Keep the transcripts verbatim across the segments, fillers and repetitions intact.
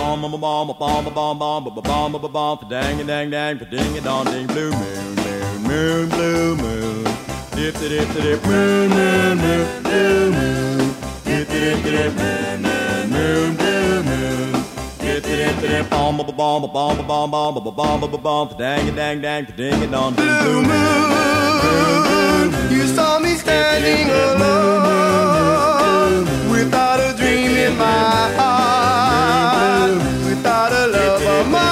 bomb bomb bomb bomb bomb bomb bomb bomb bomb dang dang dang ding dong ding blue moon moon moon blue moon dip dip dip moon moon moon blue moon dip dip dip moon moon moon blue moon dip dip dip bomb bomb bomb bomb bomb bomb bomb bomb dang dang dang ding dong ding blue moon. You saw me standing alone without a dream in my heart, without a love of my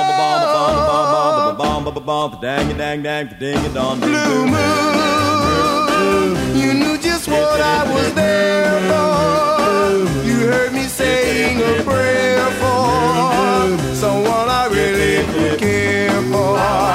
own. Dang dang dang ding dong Blue moon, you knew just what I was there for. You heard me saying a prayer for someone I really could care for.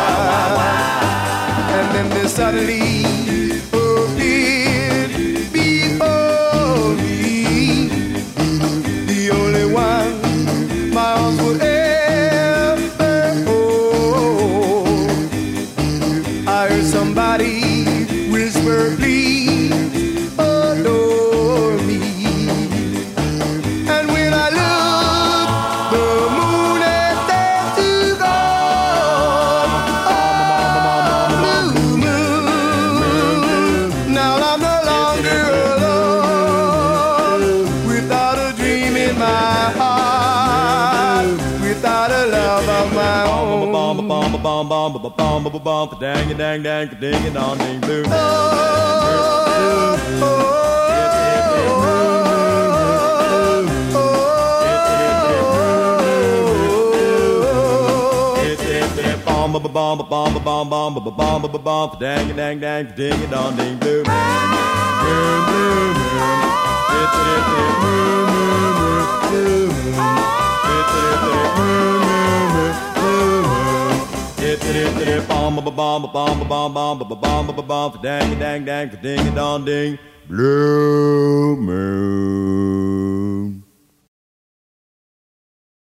And then there suddenly appeared before me the only one my arms would ever hold. I heard somebody whisper, please adore me. And when I looked, the moon had set to gone. Blue moon, now I'm no longer alone, without a dream in my heart, without a love of my own. bomb bomb bomb bomb bomb bomb bomb dang dang dang ding dong ding blue Oh, oh, bomb bomb bomb bomb bomb bomb bomb bomb dang dang dang ding dong ding blue moon blue moon it's it moon moon blue moon it's it moon moon blue moon it's it bomb bomb bomb bomb bomb bomb bomb bomb dang dang dang ding dong ding blue moon.